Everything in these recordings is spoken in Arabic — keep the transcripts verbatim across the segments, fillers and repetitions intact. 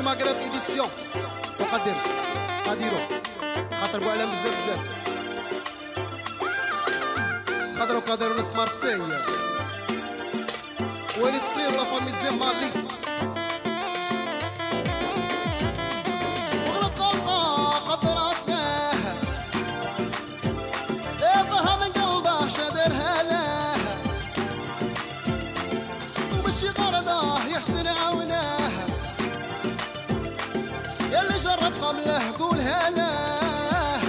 المغرب ايديسيون تقدم قاديرو خاطر بوعلام بزاف بزاف خاطر قادروا ناس مارسيل وين تصير لا فامي زي مالي وغلط غلطة قد راسه يبها من قلبه شادرها له ومشي غرضه يحسن عونه يلي جرب قبله قولها له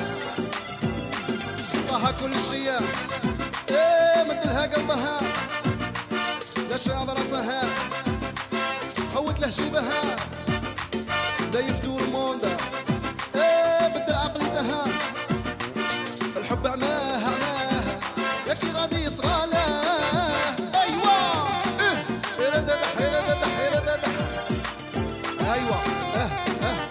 طه كل شي ايه مثلها قلبها لا شعب راسها خوت له جيبها لا يفتو الموندا ايه بدل عقلتها الحب عماها عماها ياكي غادي يصغى له ايوا ايه حيرة دادا حيرة دادا حيرة دادا ايوا اه اه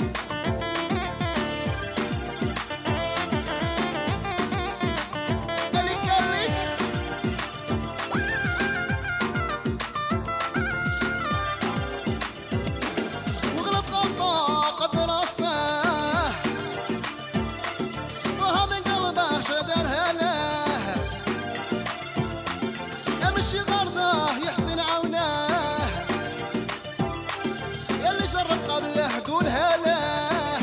قولها له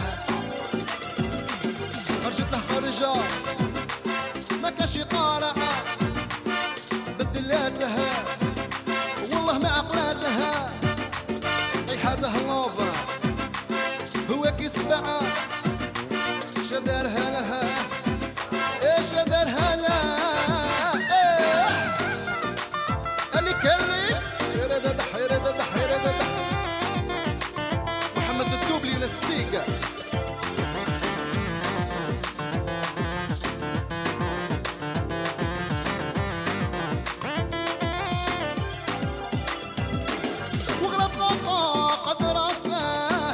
خرجت له خرجة ما كاش قارعة بدلاتها والله ما عقلاتها طيحاتها اللوفا هو كي سبعة شدارها لها ايه شدارها لها ايه اللي كلي حيرة دادا حيرة دادا حيرة دادا الدوبلي للسيقة وغلط غلطة قد راسه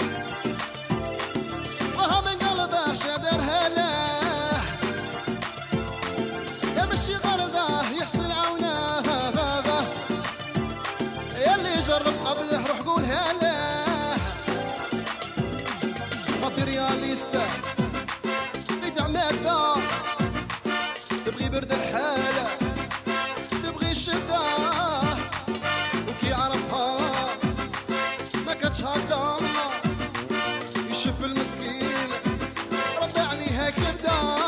وها من قلبه شادرها له يمشي غرضه يحسن عونه يلي جرب قبله روح قولها له ماتيرياليستا بغيت عمادة تبغي برد الحالة تبغي الشتا وكي عرفها ما كانتش هكا يشوف المسكين ربي عليها كبدة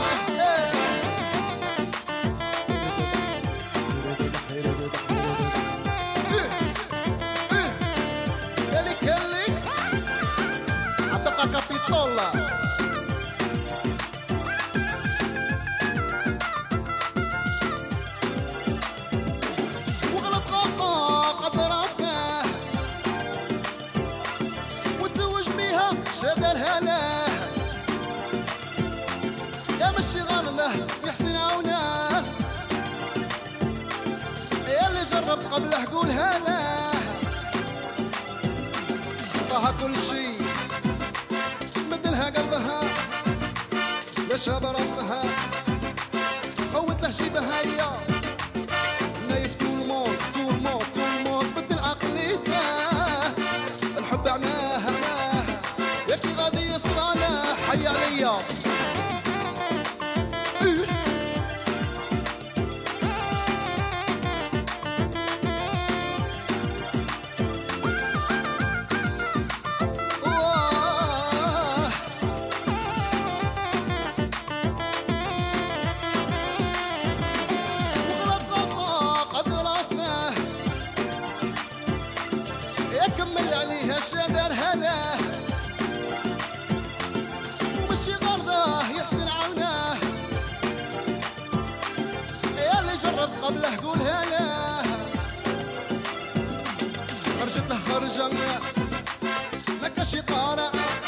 كابيتولا وغلط غلطة قد راسه وتزوج بيها شادرها له يا مشي غرضه يحسن عونه يا اللي جرب قبله قولها له طه كل شي بدلها قلبها لا شاب راسها خوت له جيبها يا نايف طول الموت طول الموت طول الموت بدل عقليته الحب عماها عماها ياكي غادي يصرى له حي عليا كمل عليها شادرها له ومشي غرضه يحسن عونه يا اللي جرب قبله قولها له خرجت له خرجة ما كاش طارعة